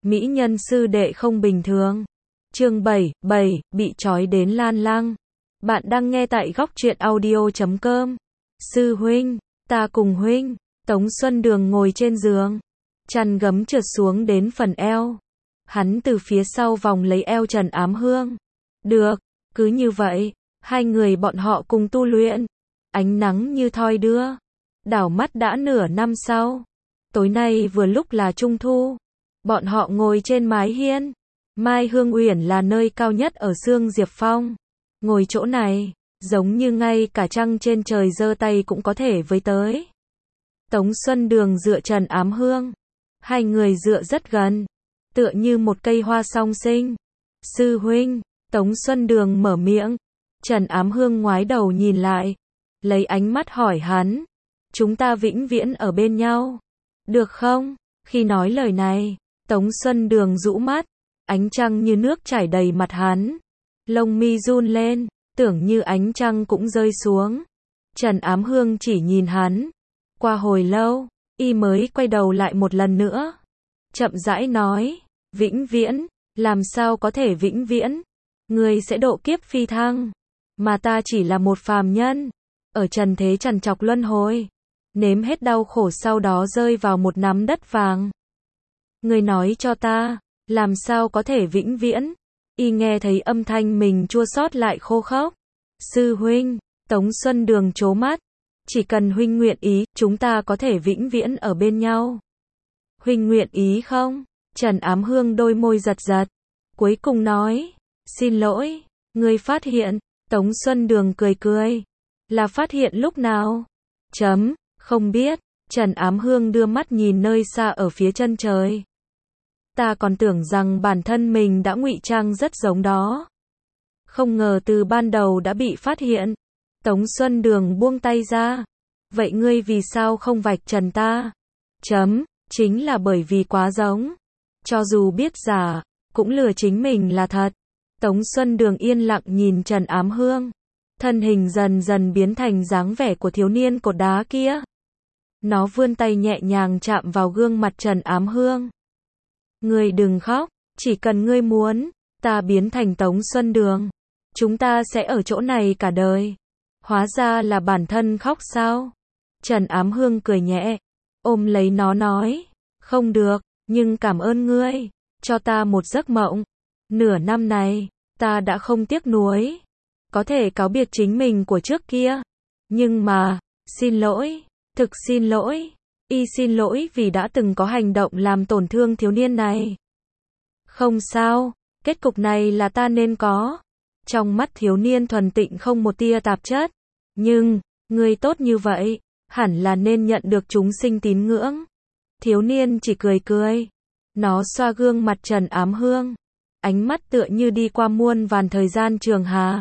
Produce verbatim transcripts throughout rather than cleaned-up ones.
mỹ nhân sư đệ không bình thường. Chương bảy, bảy, bị trói đến lan lăng. Bạn đang nghe tại góc truyện audio chấm com. Sư huynh, ta cùng huynh. Tống Xuân Đường ngồi trên giường, chăn gấm trượt xuống đến phần eo. Hắn từ phía sau vòng lấy eo Trần Ám Hương. Được, cứ như vậy, hai người bọn họ cùng tu luyện. Ánh nắng như thoi đưa. Đảo mắt đã nửa năm sau. Tối nay vừa lúc là trung thu. Bọn họ ngồi trên mái hiên. Mai Hương Uyển là nơi cao nhất ở Sương Diệp Phong. Ngồi chỗ này, giống như ngay cả trăng trên trời giơ tay cũng có thể với tới. Tống Xuân Đường dựa Trần Ám Hương. Hai người dựa rất gần, tựa như một cây hoa song sinh. Sư huynh, Tống Xuân Đường mở miệng. Trần Ám Hương ngoái đầu nhìn lại, lấy ánh mắt hỏi hắn. Chúng ta vĩnh viễn ở bên nhau, được không? Khi nói lời này, Tống Xuân Đường rũ mắt, ánh trăng như nước chảy đầy mặt hắn. Lông mi run lên, tưởng như ánh trăng cũng rơi xuống. Trần Ám Hương chỉ nhìn hắn. Qua hồi lâu, y mới quay đầu lại một lần nữa. Chậm rãi nói, vĩnh viễn, làm sao có thể vĩnh viễn? Ngươi sẽ độ kiếp phi thăng, mà ta chỉ là một phàm nhân, ở trần thế trằn trọc luân hồi, nếm hết đau khổ sau đó rơi vào một nắm đất vàng. Ngươi nói cho ta, làm sao có thể vĩnh viễn? Y nghe thấy âm thanh mình chua xót lại khô khốc. Sư huynh, Tống Xuân Đường trố mắt. Chỉ cần huynh nguyện ý, chúng ta có thể vĩnh viễn ở bên nhau. Huynh nguyện ý không? Trần Ám Hương đôi môi giật giật. Cuối cùng nói, xin lỗi, ngươi phát hiện. Tống Xuân Đường cười cười. Là phát hiện lúc nào? Chấm, không biết. Trần Ám Hương đưa mắt nhìn nơi xa ở phía chân trời. Ta còn tưởng rằng bản thân mình đã ngụy trang rất giống đó. Không ngờ từ ban đầu đã bị phát hiện. Tống Xuân Đường buông tay ra. Vậy ngươi vì sao không vạch trần ta? Chấm, chính là bởi vì quá giống. Cho dù biết giả, cũng lừa chính mình là thật. Tống Xuân Đường yên lặng nhìn Trần Ám Hương. Thân hình dần dần biến thành dáng vẻ của thiếu niên cột đá kia. Nó vươn tay nhẹ nhàng chạm vào gương mặt Trần Ám Hương. Ngươi đừng khóc, chỉ cần ngươi muốn, ta biến thành Tống Xuân Đường. Chúng ta sẽ ở chỗ này cả đời. Hóa ra là bản thân khóc sao? Trần Ám Hương cười nhẹ, ôm lấy nó nói, không được, nhưng cảm ơn ngươi, cho ta một giấc mộng. Nửa năm này, ta đã không tiếc nuối, có thể cáo biệt chính mình của trước kia. Nhưng mà, xin lỗi, thực xin lỗi, y xin lỗi vì đã từng có hành động làm tổn thương thiếu niên này. Không sao, kết cục này là ta nên có. Trong mắt thiếu niên thuần tịnh không một tia tạp chất. Nhưng, ngươi tốt như vậy, hẳn là nên nhận được chúng sinh tín ngưỡng. Thiếu niên chỉ cười cười. Nó xoa gương mặt Trần Ám Hương. Ánh mắt tựa như đi qua muôn vàn thời gian trường hà.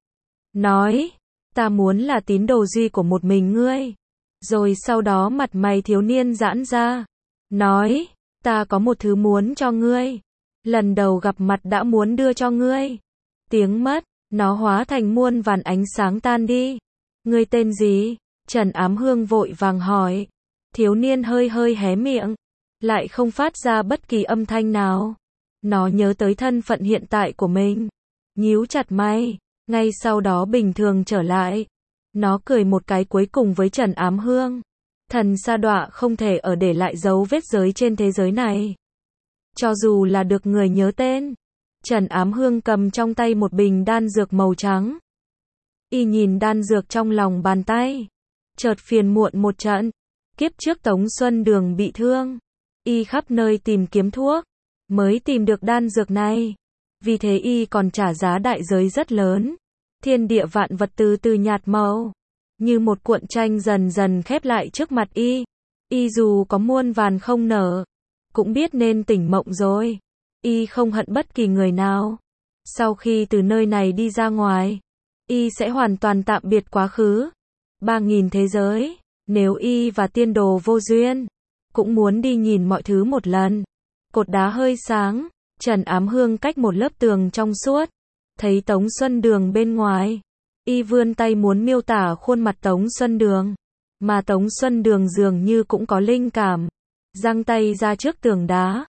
Nói, ta muốn là tín đồ duy của một mình ngươi. Rồi sau đó mặt mày thiếu niên giãn ra. Nói, ta có một thứ muốn cho ngươi. Lần đầu gặp mặt đã muốn đưa cho ngươi. Tiếng mất, nó hóa thành muôn vàn ánh sáng tan đi. Ngươi tên gì? Trần Ám Hương vội vàng hỏi. Thiếu niên hơi hơi hé miệng, lại không phát ra bất kỳ âm thanh nào. Nó nhớ tới thân phận hiện tại của mình, nhíu chặt mày, ngay sau đó bình thường trở lại. Nó cười một cái cuối cùng với Trần Ám Hương. Thần sa đọa không thể ở để lại dấu vết giới trên thế giới này. Cho dù là được người nhớ tên. Trần Ám Hương cầm trong tay một bình đan dược màu trắng. Y nhìn đan dược trong lòng bàn tay. Chợt phiền muộn một trận. Kiếp trước Tống Xuân Đường bị thương. Y khắp nơi tìm kiếm thuốc. Mới tìm được đan dược này. Vì thế y còn trả giá đại giới rất lớn. Thiên địa vạn vật từ từ nhạt màu. Như một cuộn tranh dần dần khép lại trước mặt y. Y dù có muôn vàn không nở. Cũng biết nên tỉnh mộng rồi. Y không hận bất kỳ người nào. Sau khi từ nơi này đi ra ngoài, y sẽ hoàn toàn tạm biệt quá khứ. Ba nghìn thế giới, nếu y và tiên đồ vô duyên, cũng muốn đi nhìn mọi thứ một lần. Cột đá hơi sáng, Trần Ám Hương cách một lớp tường trong suốt, thấy Tống Xuân Đường bên ngoài. Y vươn tay muốn miêu tả khuôn mặt Tống Xuân Đường, mà Tống Xuân Đường dường như cũng có linh cảm, giang tay ra trước tường đá.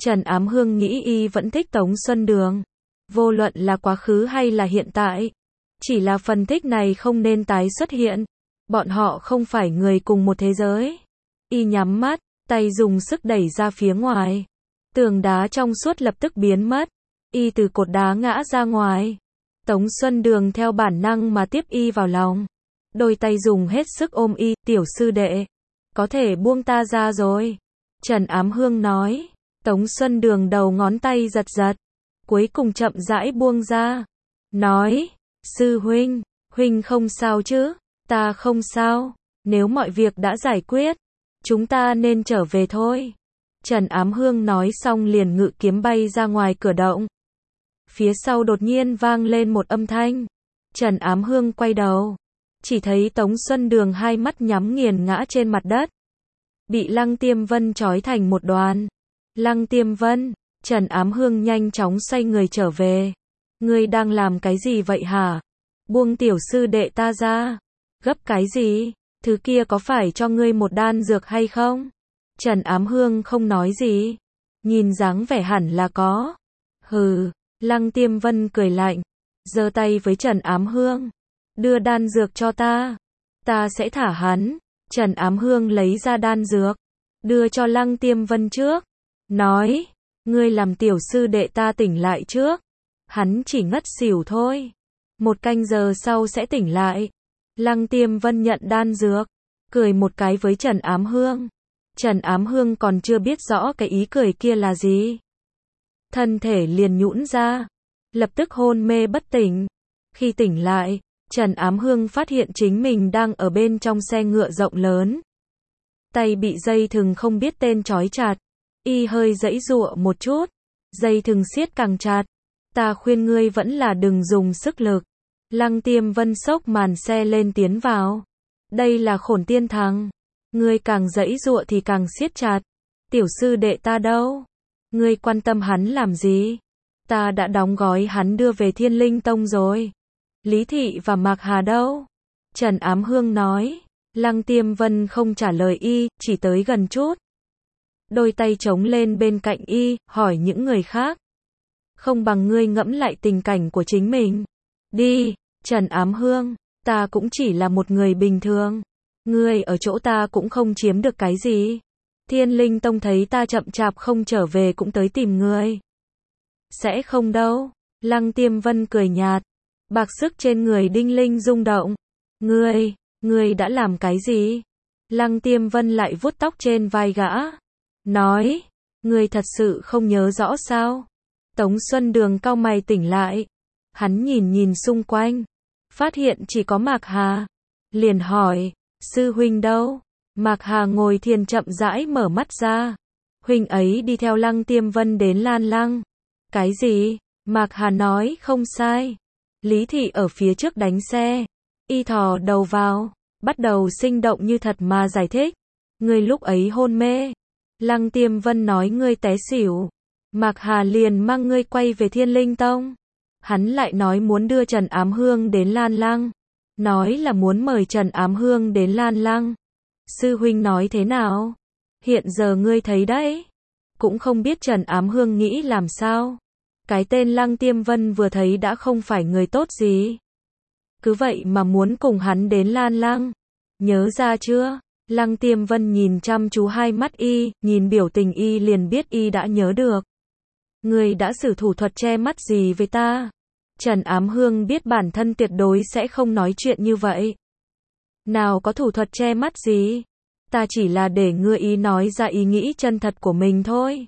Trần Ám Hương nghĩ y vẫn thích Tống Xuân Đường. Vô luận là quá khứ hay là hiện tại. Chỉ là phần thích này không nên tái xuất hiện. Bọn họ không phải người cùng một thế giới. Y nhắm mắt, tay dùng sức đẩy ra phía ngoài. Tường đá trong suốt lập tức biến mất. Y từ cột đá ngã ra ngoài. Tống Xuân Đường theo bản năng mà tiếp y vào lòng. Đôi tay dùng hết sức ôm y, tiểu sư đệ. Có thể buông ta ra rồi. Trần Ám Hương nói. Tống Xuân Đường đầu ngón tay giật giật. Cuối cùng chậm rãi buông ra. Nói. Sư huynh, huynh không sao chứ? Ta không sao. Nếu mọi việc đã giải quyết, chúng ta nên trở về thôi. Trần Ám Hương nói xong liền ngự kiếm bay ra ngoài cửa động. Phía sau đột nhiên vang lên một âm thanh. Trần Ám Hương quay đầu. Chỉ thấy Tống Xuân Đường hai mắt nhắm nghiền ngã trên mặt đất. Bị Lăng Tiêm Vân trói thành một đoàn. Lăng Tiêm Vân, Trần Ám Hương nhanh chóng xoay người trở về. Ngươi đang làm cái gì vậy hả? Buông tiểu sư đệ ta ra. Gấp cái gì? Thứ kia có phải cho ngươi một đan dược hay không? Trần Ám Hương không nói gì. Nhìn dáng vẻ hẳn là có. Hừ, Lăng Tiêm Vân cười lạnh. Giơ tay với Trần Ám Hương. Đưa đan dược cho ta. Ta sẽ thả hắn. Trần Ám Hương lấy ra đan dược. Đưa cho Lăng Tiêm Vân trước. Nói. Ngươi làm tiểu sư đệ ta tỉnh lại trước. Hắn chỉ ngất xỉu thôi. Một canh giờ sau sẽ tỉnh lại. Lăng Tiêm Vân nhận đan dược. Cười một cái với Trần Ám Hương. Trần Ám Hương còn chưa biết rõ cái ý cười kia là gì. Thân thể liền nhũn ra. Lập tức hôn mê bất tỉnh. Khi tỉnh lại, Trần Ám Hương phát hiện chính mình đang ở bên trong xe ngựa rộng lớn. Tay bị dây thừng không biết tên trói chặt. Y hơi giãy giụa một chút. Dây thừng siết càng chặt. Ta khuyên ngươi vẫn là đừng dùng sức lực. Lăng Tiêm Vân xốc màn xe lên tiến vào. Đây là Khổn Tiên Thằng. Ngươi càng giãy giụa thì càng siết chặt. Tiểu sư đệ ta đâu? Ngươi quan tâm hắn làm gì? Ta đã đóng gói hắn đưa về Thiên Linh Tông rồi. Lý Thị và Mạc Hà đâu? Trần Ám Hương nói. Lăng Tiêm Vân không trả lời y, chỉ tới gần chút. Đôi tay chống lên bên cạnh y, hỏi những người khác. Không bằng ngươi ngẫm lại tình cảnh của chính mình. Đi, Trần Ám Hương, ta cũng chỉ là một người bình thường. Ngươi ở chỗ ta cũng không chiếm được cái gì. Thiên Linh Tông thấy ta chậm chạp không trở về cũng tới tìm ngươi. Sẽ không đâu. Lăng Tiêm Vân cười nhạt. Bạc sức trên người Đinh Linh rung động. Ngươi, ngươi đã làm cái gì? Lăng Tiêm Vân lại vuốt tóc trên vai gã. Nói, ngươi thật sự không nhớ rõ sao? Tống Xuân Đường cau mày tỉnh lại. Hắn nhìn nhìn xung quanh. Phát hiện chỉ có Mạc Hà. Liền hỏi, sư huynh đâu? Mạc Hà ngồi thiền chậm rãi mở mắt ra. Huynh ấy đi theo Lăng Tiêm Vân đến Lan Lăng. Cái gì? Mạc Hà nói không sai. Lý Thị ở phía trước đánh xe. Y thò đầu vào. Bắt đầu sinh động như thật mà giải thích. Ngươi lúc ấy hôn mê. Lăng Tiêm Vân nói ngươi té xỉu. Mạc Hà liền mang ngươi quay về Thiên Linh Tông. Hắn lại nói muốn đưa Trần Ám Hương đến Lan Lăng. Nói là muốn mời Trần Ám Hương đến Lan Lăng. Sư huynh nói thế nào? Hiện giờ ngươi thấy đấy. Cũng không biết Trần Ám Hương nghĩ làm sao. Cái tên Lăng Tiêm Vân vừa thấy đã không phải người tốt gì. Cứ vậy mà muốn cùng hắn đến Lan Lăng. Nhớ ra chưa? Lăng Tiêm Vân nhìn chăm chú hai mắt y, nhìn biểu tình y liền biết y đã nhớ được. Ngươi đã sử thủ thuật che mắt gì với ta? Trần Ám Hương biết bản thân tuyệt đối sẽ không nói chuyện như vậy. Nào có thủ thuật che mắt gì? Ta chỉ là để ngươi ý nói ra ý nghĩ chân thật của mình thôi.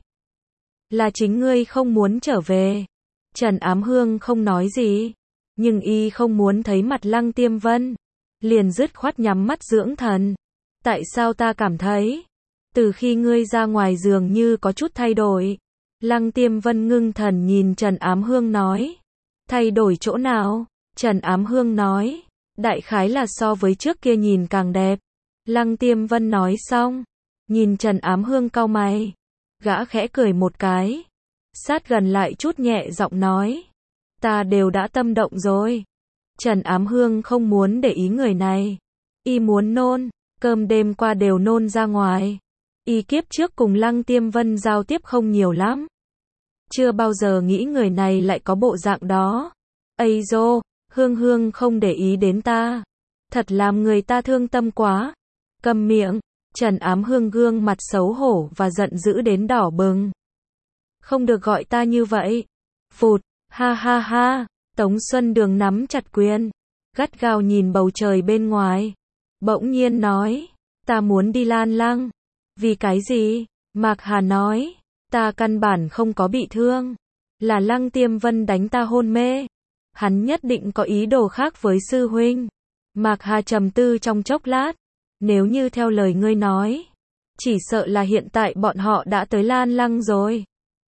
Là chính ngươi không muốn trở về. Trần Ám Hương không nói gì. Nhưng y không muốn thấy mặt Lăng Tiêm Vân. Liền dứt khoát nhắm mắt dưỡng thần. Tại sao ta cảm thấy? Từ khi ngươi ra ngoài dường như có chút thay đổi. Lăng Tiêm Vân ngưng thần nhìn Trần Ám Hương nói. Thay đổi chỗ nào? Trần Ám Hương nói. Đại khái là so với trước kia nhìn càng đẹp. Lăng Tiêm Vân nói xong. Nhìn Trần Ám Hương cau mày. Gã khẽ cười một cái. Sát gần lại chút nhẹ giọng nói. Ta đều đã tâm động rồi. Trần Ám Hương không muốn để ý người này. Y muốn nôn. Cơm đêm qua đều nôn ra ngoài. Y kiếp trước cùng Lăng Tiêm Vân giao tiếp không nhiều lắm. Chưa bao giờ nghĩ người này lại có bộ dạng đó. Ây dô, Hương Hương không để ý đến ta. Thật làm người ta thương tâm quá. Câm miệng, Trần Ám Hương gương mặt xấu hổ và giận dữ đến đỏ bừng. Không được gọi ta như vậy. Phụt, ha ha ha, Tống Xuân Đường nắm chặt quyền, gắt gao nhìn bầu trời bên ngoài. Bỗng nhiên nói, ta muốn đi Lan Lăng. Vì cái gì? Mạc Hà nói, ta căn bản không có bị thương. Là Lăng Tiêm Vân đánh ta hôn mê. Hắn nhất định có ý đồ khác với sư huynh. Mạc Hà trầm tư trong chốc lát. Nếu như theo lời ngươi nói, chỉ sợ là hiện tại bọn họ đã tới Lan Lăng rồi.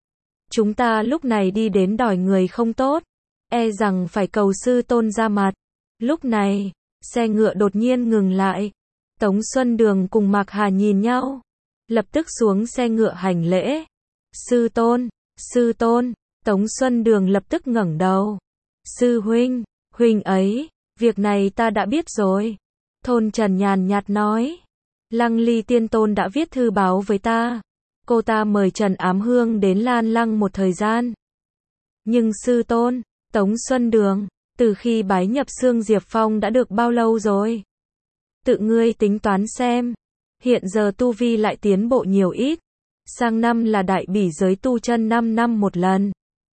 Chúng ta lúc này đi đến đòi người không tốt, e rằng phải cầu sư tôn ra mặt. Lúc này, xe ngựa đột nhiên ngừng lại. Tống Xuân Đường cùng Mạc Hà nhìn nhau, lập tức xuống xe ngựa hành lễ. Sư tôn, sư tôn, Tống Xuân Đường lập tức ngẩng đầu. Sư huynh, huynh ấy, việc này ta đã biết rồi. Thôn Trần nhàn nhạt nói, Lăng Ly Tiên Tôn đã viết thư báo với ta. Cô ta mời Trần Ám Hương đến Lan Lăng một thời gian. Nhưng sư tôn, Tống Xuân Đường, từ khi bái nhập Xương Diệp Phong đã được bao lâu rồi? Tự ngươi tính toán xem. Hiện giờ tu vi lại tiến bộ nhiều ít. Sang năm là đại bỉ giới tu chân năm năm một lần.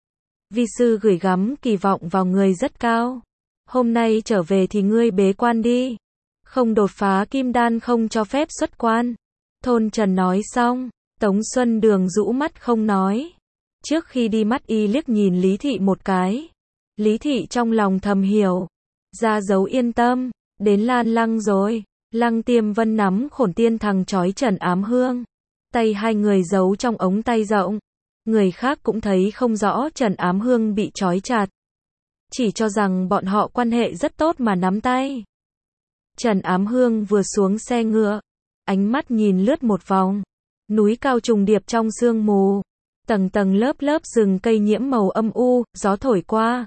Vi sư gửi gắm kỳ vọng vào ngươi rất cao. Hôm nay trở về thì ngươi bế quan đi. Không đột phá kim đan không cho phép xuất quan. Thôn Trần nói xong, Tống Xuân Đường rũ mắt không nói. Trước khi đi mắt y liếc nhìn Lý Thị một cái. Lý Thị trong lòng thầm hiểu. Ra dấu yên tâm, đến Lan Lăng rồi. Lăng Tiêm Vân nắm Khổn Tiên Thằng trói Trần Ám Hương. Tay hai người giấu trong ống tay rộng. Người khác cũng thấy không rõ Trần Ám Hương bị trói chặt. Chỉ cho rằng bọn họ quan hệ rất tốt mà nắm tay. Trần Ám Hương vừa xuống xe ngựa, ánh mắt nhìn lướt một vòng. Núi cao trùng điệp trong sương mù, tầng tầng lớp lớp rừng cây nhiễm màu âm u, gió thổi qua.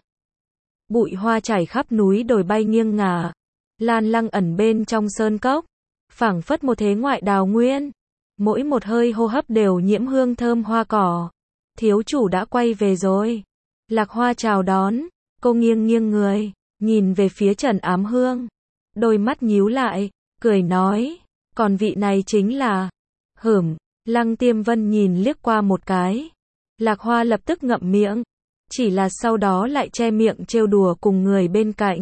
Bụi hoa chảy khắp núi đồi bay nghiêng ngả. Lan Lăng ẩn bên trong sơn cốc, phảng phất một thế ngoại đào nguyên. Mỗi một hơi hô hấp đều nhiễm hương thơm hoa cỏ. Thiếu chủ đã quay về rồi. Lạc Hoa chào đón, cô nghiêng nghiêng người, nhìn về phía Trần Ám Hương. Đôi mắt nhíu lại, cười nói, còn vị này chính là... Hửm, Lăng Tiêm Vân nhìn liếc qua một cái. Lạc Hoa lập tức ngậm miệng, chỉ là sau đó lại che miệng trêu đùa cùng người bên cạnh.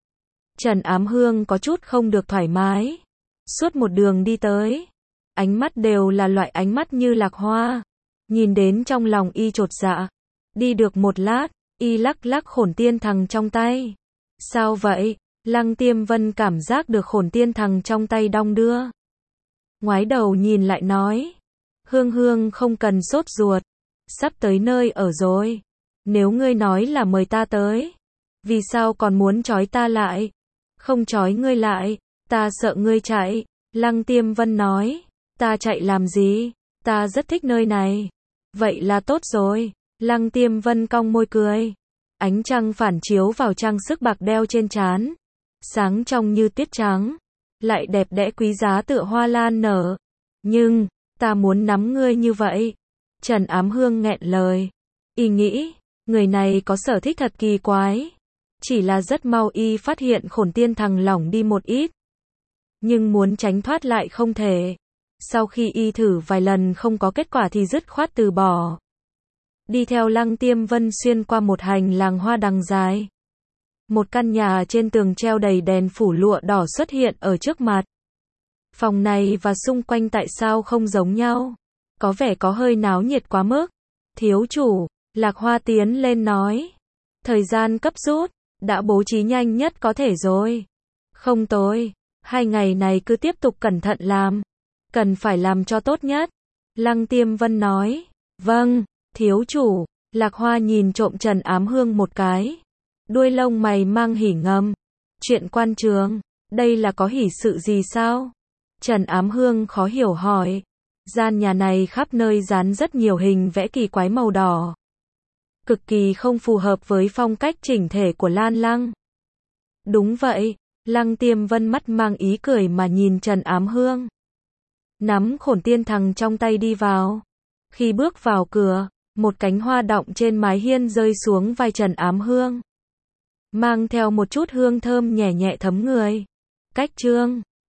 Trần Ám Hương có chút không được thoải mái. Suốt một đường đi tới, ánh mắt đều là loại ánh mắt như Lạc Hoa. Nhìn đến trong lòng y chột dạ. Đi được một lát, y lắc lắc Khổn Tiên Thằng trong tay. Sao vậy? Lăng Tiêm Vân cảm giác được Khổn Tiên Thằng trong tay đong đưa. Ngoái đầu nhìn lại nói, Hương Hương không cần sốt ruột, sắp tới nơi ở rồi. Nếu ngươi nói là mời ta tới, vì sao còn muốn trói ta lại? Không trói ngươi lại, ta sợ ngươi chạy. Lăng Tiêm Vân nói, ta chạy làm gì? Ta rất thích nơi này. Vậy là tốt rồi. Lăng Tiêm Vân cong môi cười. Ánh trăng phản chiếu vào trang sức bạc đeo trên trán, sáng trong như tuyết trắng, lại đẹp đẽ quý giá tựa hoa lan nở. Nhưng, ta muốn nắm ngươi như vậy. Trần Ám Hương nghẹn lời. Y nghĩ, người này có sở thích thật kỳ quái. Chỉ là rất mau y phát hiện Khổn Tiên Thằng lỏng đi một ít. Nhưng muốn tránh thoát lại không thể. Sau khi y thử vài lần không có kết quả thì dứt khoát từ bỏ. Đi theo Lăng Tiêm Vân xuyên qua một hành lang hoa đằng dài. Một căn nhà trên tường treo đầy đèn phủ lụa đỏ xuất hiện ở trước mặt. Phòng này và xung quanh tại sao không giống nhau? Có vẻ có hơi náo nhiệt quá mức. Thiếu chủ, Lạc Hoa tiến lên nói. Thời gian cấp rút, đã bố trí nhanh nhất có thể rồi. Không tối, hai ngày này cứ tiếp tục cẩn thận làm. Cần phải làm cho tốt nhất. Lăng Tiêm Vân nói. Vâng, thiếu chủ. Lạc Hoa nhìn trộm Trần Ám Hương một cái. Đuôi lông mày mang hỉ ngầm. Chuyện quan trường, đây là có hỉ sự gì sao? Trần Ám Hương khó hiểu hỏi. Gian nhà này khắp nơi dán rất nhiều hình vẽ kỳ quái màu đỏ. Cực kỳ không phù hợp với phong cách chỉnh thể của Lan Lăng. Đúng vậy, Lăng Tiêm Vân mắt mang ý cười mà nhìn Trần Ám Hương. nắm khổn tiên thằng trong tay đi vào. Khi bước vào cửa, một cánh hoa đọng trên mái hiên rơi xuống vai Trần Ám Hương, mang theo một chút hương thơm nhẹ nhẹ thấm người. Cách Trương